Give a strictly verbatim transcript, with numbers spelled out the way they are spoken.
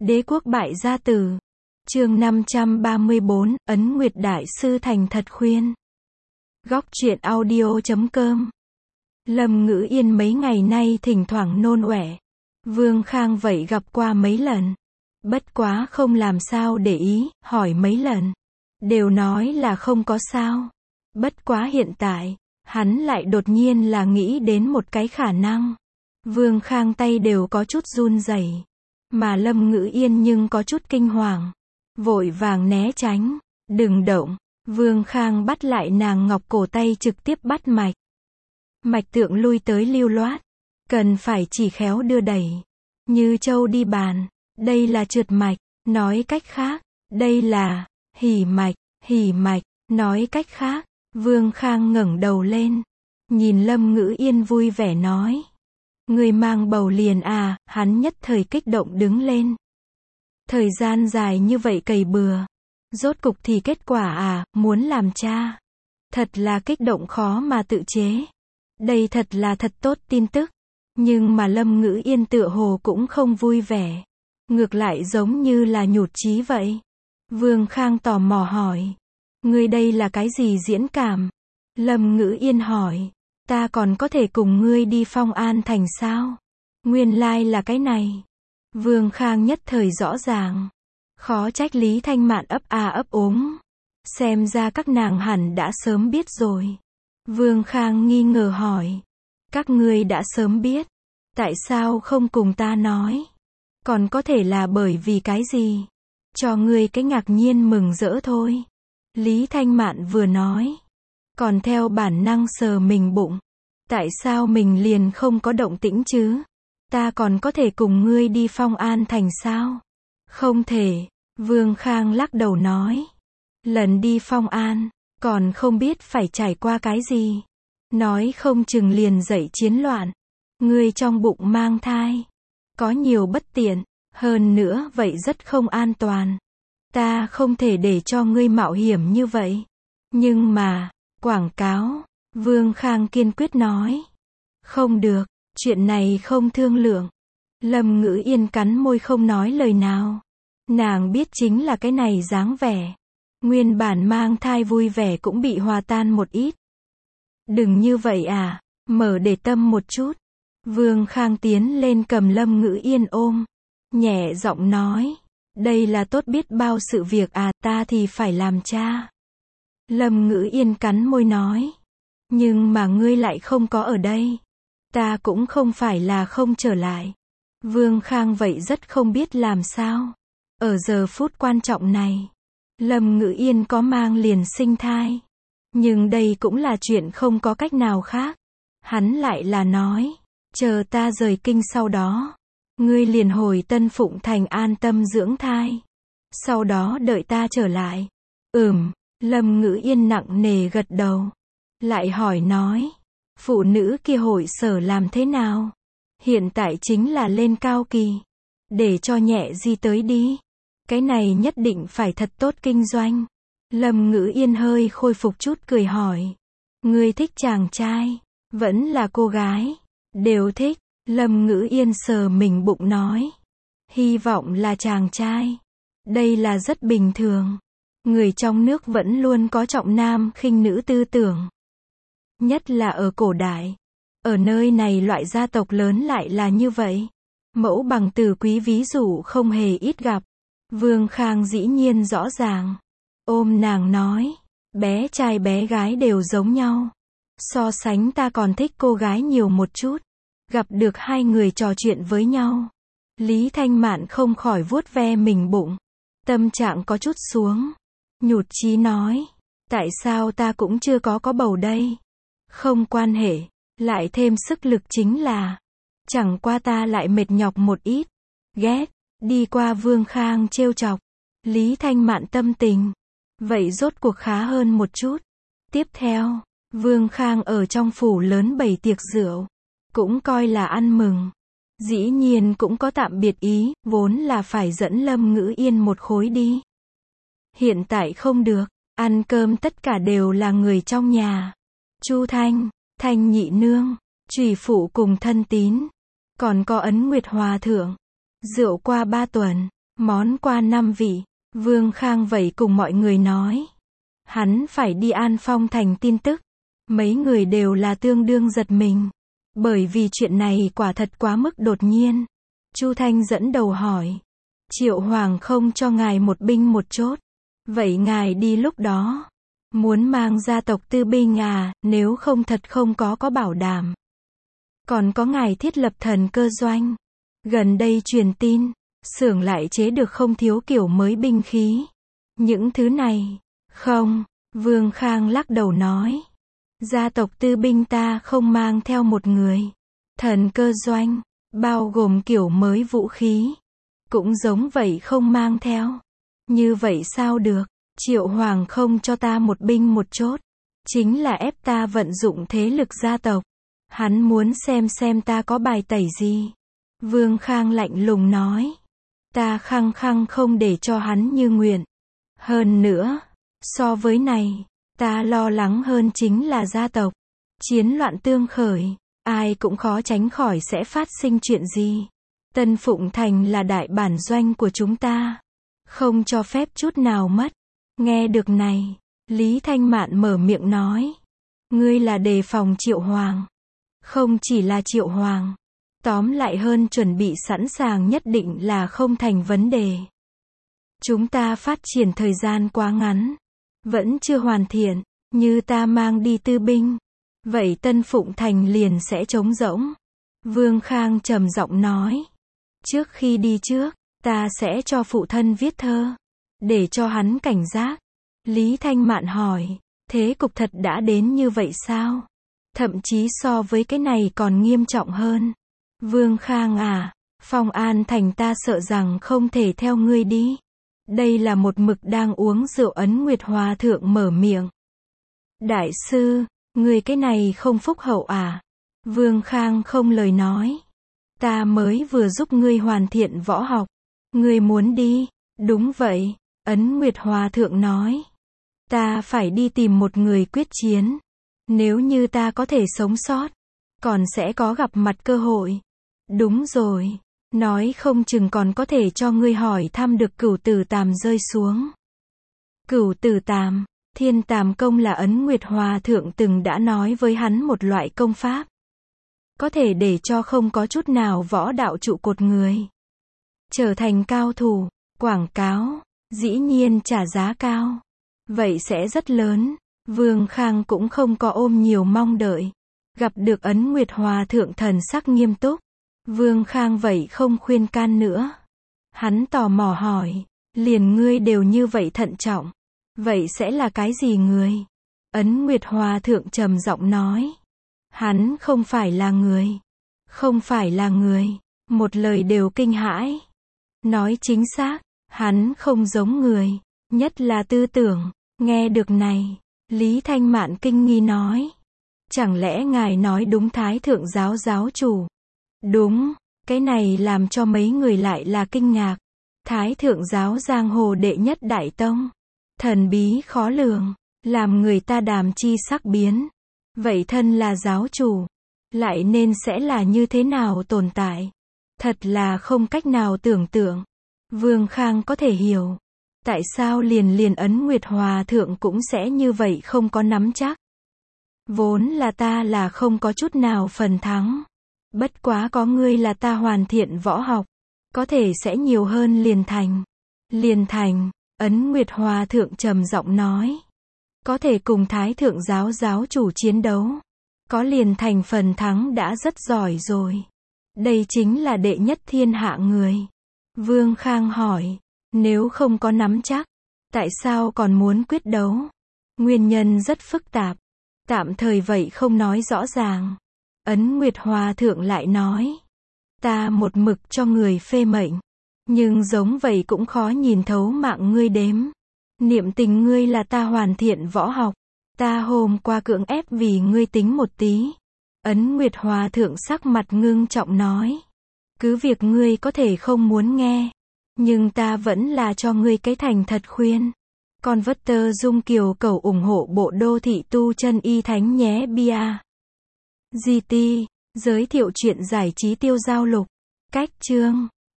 Đế quốc bại gia tử. Chương năm trăm ba mươi bốn, Ấn Nguyệt Đại Sư thành thật khuyên. Góc truyện audio chấm com. Lâm Ngữ Yên mấy ngày nay thỉnh thoảng nôn ọe. Vương Khang vậy gặp qua mấy lần. Bất quá không làm sao để ý, hỏi mấy lần. Đều nói là không có sao. Bất quá hiện tại, hắn lại đột nhiên là nghĩ đến một cái khả năng. Vương Khang tay đều có chút run rẩy, mà Lâm Ngữ Yên nhưng có chút kinh hoàng. Vội vàng né tránh. Đừng động. Vương Khang bắt lại nàng ngọc cổ tay trực tiếp bắt mạch. Mạch tượng lui tới lưu loát. Cần phải chỉ khéo đưa đẩy. Như châu đi bàn. Đây là trượt mạch. Nói cách khác, đây là hỉ mạch. Hỉ mạch. Nói cách khác, Vương Khang ngẩng đầu lên. Nhìn Lâm Ngữ Yên vui vẻ nói. Người mang bầu liền à, hắn nhất thời kích động đứng lên. Thời gian dài như vậy cày bừa. Rốt cục thì kết quả à, muốn làm cha. Thật là kích động khó mà tự chế. Đây thật là thật tốt tin tức. Nhưng mà Lâm Ngữ Yên tựa hồ cũng không vui vẻ. Ngược lại giống như là nhụt chí vậy. Vương Khang tò mò hỏi. Ngươi đây là cái gì diễn cảm? Lâm Ngữ Yên hỏi. Ta còn có thể cùng ngươi đi Phong An Thành sao? Nguyên lai là cái này. Vương Khang nhất thời rõ ràng. Khó trách Lý Thanh Mạn ấp a ấp úng. Xem ra các nàng hẳn đã sớm biết rồi. Vương Khang nghi ngờ hỏi. Các ngươi đã sớm biết. Tại sao không cùng ta nói? Còn có thể là bởi vì cái gì? Cho ngươi cái ngạc nhiên mừng rỡ thôi. Lý Thanh Mạn vừa nói. Còn theo bản năng sờ mình bụng. Tại sao mình liền không có động tĩnh chứ? Ta còn có thể cùng ngươi đi Phong An Thành sao? Không thể. Vương Khang lắc đầu nói. Lần đi Phong An, còn không biết phải trải qua cái gì. Nói không chừng liền dậy chiến loạn. Ngươi trong bụng mang thai. Có nhiều bất tiện. Hơn nữa vậy rất không an toàn. Ta không thể để cho ngươi mạo hiểm như vậy. Nhưng mà, quảng cáo. Vương Khang kiên quyết nói. Không được. Chuyện này không thương lượng. Lâm Ngữ Yên cắn môi không nói lời nào. Nàng biết chính là cái này dáng vẻ. Nguyên bản mang thai vui vẻ cũng bị hòa tan một ít. Đừng như vậy à, mở để tâm một chút. Vương Khang tiến lên cầm Lâm Ngữ Yên ôm. Nhẹ giọng nói. Đây là tốt biết bao sự việc à, ta thì phải làm cha. Lâm Ngữ Yên cắn môi nói. Nhưng mà ngươi lại không có ở đây. Ta cũng không phải là không trở lại. Vương Khang vậy rất không biết làm sao. Ở giờ phút quan trọng này, Lâm Ngữ Yên có mang liền sinh thai. Nhưng đây cũng là chuyện không có cách nào khác. Hắn lại là nói, chờ ta rời kinh sau đó, ngươi liền hồi Tân Phụng Thành an tâm dưỡng thai. Sau đó đợi ta trở lại. Ừm, Lâm Ngữ Yên nặng nề gật đầu. Lại hỏi nói, phụ nữ kia hội sở làm thế nào? Hiện tại chính là lên cao kỳ. Để cho nhẹ di tới đi. Cái này nhất định phải thật tốt kinh doanh. Lâm Ngữ Yên hơi khôi phục chút cười hỏi. Ngươi thích chàng trai, vẫn là cô gái? Đều thích. Lâm Ngữ Yên sờ mình bụng nói. Hy vọng là chàng trai. Đây là rất bình thường. Người trong nước vẫn luôn có trọng nam khinh nữ tư tưởng. Nhất là ở cổ đại. Ở nơi này loại gia tộc lớn lại là như vậy. Mẫu bằng tử quý ví dụ không hề ít gặp. Vương Khang dĩ nhiên rõ ràng. Ôm nàng nói. Bé trai bé gái đều giống nhau. So sánh ta còn thích cô gái nhiều một chút. Gặp được hai người trò chuyện với nhau. Lý Thanh Mạn không khỏi vuốt ve mình bụng. Tâm trạng có chút xuống. Nhụt chí nói. Tại sao ta cũng chưa có có bầu đây? Không quan hệ. Lại thêm sức lực chính là. Chẳng qua ta lại mệt nhọc một ít. Ghét. Đi qua Vương Khang trêu chọc. Lý Thanh Mạn tâm tình. Vậy rốt cuộc khá hơn một chút. Tiếp theo, Vương Khang ở trong phủ lớn bày tiệc rượu. Cũng coi là ăn mừng. Dĩ nhiên cũng có tạm biệt ý, vốn là phải dẫn Lâm Ngữ Yên một khối đi. Hiện tại không được. Ăn cơm tất cả đều là người trong nhà. Chu Thanh, Thanh nhị nương, Trùy phụ cùng thân tín. Còn có Ấn Nguyệt Hòa thượng. Rượu qua ba tuần. Món qua năm vị, Vương Khang vậy cùng mọi người nói. Hắn phải đi An Phong Thành tin tức. Mấy người đều là tương đương giật mình. Bởi vì chuyện này quả thật quá mức đột nhiên. Chu Thanh dẫn đầu hỏi. Triệu Hoàng không cho ngài một binh một chốt. Vậy ngài đi lúc đó. Muốn mang gia tộc tư binh à, nếu không thật không có có bảo đảm. Còn có ngài thiết lập thần cơ doanh. Gần đây truyền tin, xưởng lại chế được không thiếu kiểu mới binh khí. Những thứ này, không, Vương Khang lắc đầu nói. Gia tộc tư binh ta không mang theo một người. Thần cơ doanh, bao gồm kiểu mới vũ khí. Cũng giống vậy không mang theo. Như vậy sao được, Triệu Hoàng không cho ta một binh một chốt. Chính là ép ta vận dụng thế lực gia tộc. Hắn muốn xem xem ta có bài tẩy gì. Vương Khang lạnh lùng nói. Ta khăng khăng không để cho hắn như nguyện. Hơn nữa, so với này, ta lo lắng hơn chính là gia tộc. Chiến loạn tương khởi, ai cũng khó tránh khỏi sẽ phát sinh chuyện gì. Tân Phụng Thành là đại bản doanh của chúng ta. Không cho phép chút nào mất. Nghe được này, Lý Thanh Mạn mở miệng nói. Ngươi là đề phòng Triệu Hoàng. Không chỉ là Triệu Hoàng. Tóm lại hơn chuẩn bị sẵn sàng nhất định là không thành vấn đề. Chúng ta phát triển thời gian quá ngắn. Vẫn chưa hoàn thiện. Như ta mang đi tư binh. Vậy Tân Phụng Thành liền sẽ trống rỗng. Vương Khang trầm giọng nói. Trước khi đi trước, ta sẽ cho phụ thân viết thơ. Để cho hắn cảnh giác. Lý Thanh Mạn hỏi. Thế cục thật đã đến như vậy sao? Thậm chí so với cái này còn nghiêm trọng hơn. Vương Khang à, Phong An Thành ta sợ rằng không thể theo ngươi đi. Đây là một mực đang uống rượu Ấn Nguyệt Hòa Thượng mở miệng. Đại sư, ngươi cái này không phúc hậu à? Vương Khang không lời nói. Ta mới vừa giúp ngươi hoàn thiện võ học. Ngươi muốn đi? Đúng vậy, Ấn Nguyệt Hòa Thượng nói. Ta phải đi tìm một người quyết chiến. Nếu như ta có thể sống sót, còn sẽ có gặp mặt cơ hội. Đúng rồi, nói không chừng còn có thể cho ngươi hỏi thăm được Cửu Tử Tàm rơi xuống. Cửu Tử Tàm, Thiên Tàm Công là Ấn Nguyệt Hòa Thượng từng đã nói với hắn một loại công pháp. Có thể để cho không có chút nào võ đạo trụ cột người. Trở thành cao thủ, quảng cáo, dĩ nhiên trả giá cao. Vậy sẽ rất lớn. Vương Khang cũng không có ôm nhiều mong đợi. Gặp được Ấn Nguyệt Hòa Thượng thần sắc nghiêm túc. Vương Khang vậy không khuyên can nữa. Hắn tò mò hỏi. Liền ngươi đều như vậy thận trọng. Vậy sẽ là cái gì người? Ấn Nguyệt Hòa Thượng trầm giọng nói. Hắn không phải là người. Không phải là người. Một lời đều kinh hãi. Nói chính xác, hắn không giống người. Nhất là tư tưởng. Nghe được này, Lý Thanh Mạn kinh nghi nói. Chẳng lẽ ngài nói đúng Thái Thượng giáo giáo chủ? Đúng, cái này làm cho mấy người lại là kinh ngạc. Thái Thượng giáo giang hồ đệ nhất đại tông. Thần bí khó lường, làm người ta đàm chi sắc biến. Vậy thân là giáo chủ, lại nên sẽ là như thế nào tồn tại? Thật là không cách nào tưởng tượng. Vương Khang có thể hiểu. Tại sao liền liền Ấn Nguyệt Hòa Thượng cũng sẽ như vậy không có nắm chắc? Vốn là ta là không có chút nào phần thắng. Bất quá có ngươi là ta hoàn thiện võ học. Có thể sẽ nhiều hơn liền thành. Liền thành, Ấn Nguyệt Hòa Thượng trầm giọng nói. Có thể cùng Thái Thượng giáo giáo chủ chiến đấu. Có liền thành phần thắng đã rất giỏi rồi. Đây chính là đệ nhất thiên hạ người. Vương Khang hỏi. Nếu không có nắm chắc, tại sao còn muốn quyết đấu? Nguyên nhân rất phức tạp. Tạm thời vậy không nói rõ ràng. Ấn Nguyệt Hòa Thượng lại nói. Ta một mực cho người phê mệnh. Nhưng giống vậy cũng khó nhìn thấu mạng ngươi đếm. Niệm tình ngươi là ta hoàn thiện võ học. Ta hôm qua cưỡng ép vì ngươi tính một tí. Ấn Nguyệt Hòa Thượng sắc mặt ngưng trọng nói. Cứ việc ngươi có thể không muốn nghe. Nhưng ta vẫn là cho ngươi cái thành thật khuyên. Con vất tơ dung kiều cầu ủng hộ bộ đô thị tu chân y thánh nhé bia. giê tê, giới thiệu chuyện giải trí tiêu giao lục. Cách chương.